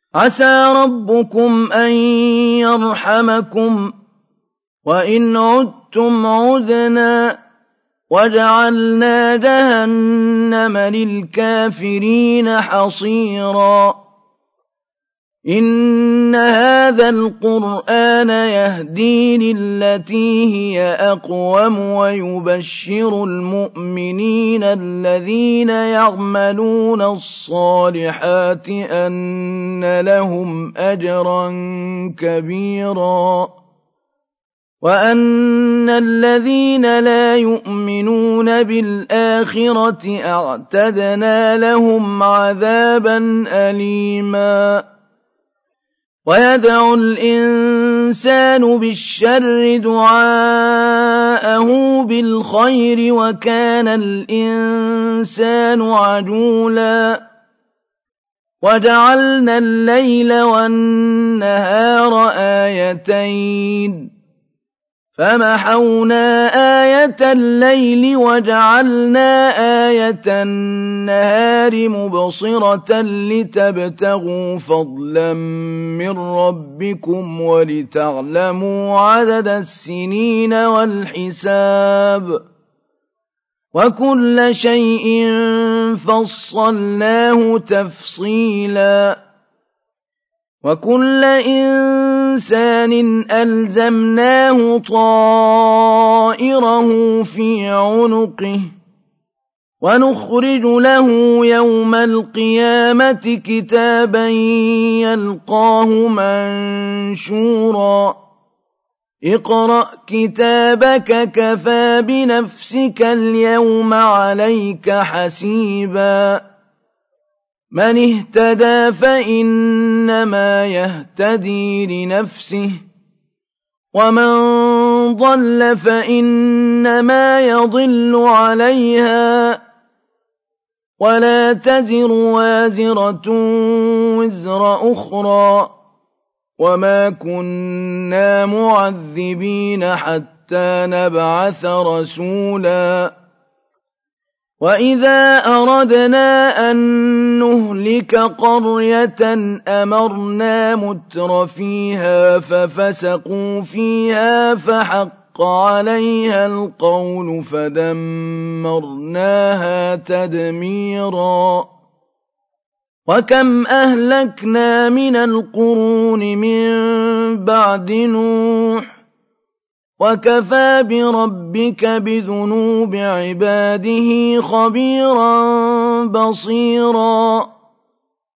عسى ربكم أن يرحمكم وإن عدتم عدنا وجعلنا جهنم للكافرين حصيرا إن هذا القرآن يهدي للتي هي أقوم ويبشر المؤمنين الذين يعملون الصالحات أن لهم أجرا كبيرا وأن الذين لا يؤمنون بالآخرة أعتدنا لهم عذابا أليما ويدعو الإنسان بالشر دعاءه بالخير وكان الإنسان عجولا وجعلنا الليل والنهار آيتين فمحونا آية الليل وجعلنا آية النهار مبصرة لتبتغوا فضلا من ربكم ولتعلموا عدد السنين والحساب وكل شيء فصلناه تفصيلا وكل إنسان ألزمناه طائره في عنقه ونخرج له يوم القيامة كتابا يلقاه منشورا اقرأ كتابك كفى بنفسك اليوم عليك حسيبا من اهتدى فإنما يهتدي لنفسه ومن ضل فإنما يضل عليها ولا تزر وازرة وزر أخرى وما كنا معذبين حتى نبعث رسولا وإذا أردنا أن نهلك قرية أمرنا متر فيها ففسقوا فيها فحق عليها القول فدمرناها تدميرا وكم أهلكنا من القرون من بعد نوح وكفى بربك بذنوب عباده خبيرا بصيرا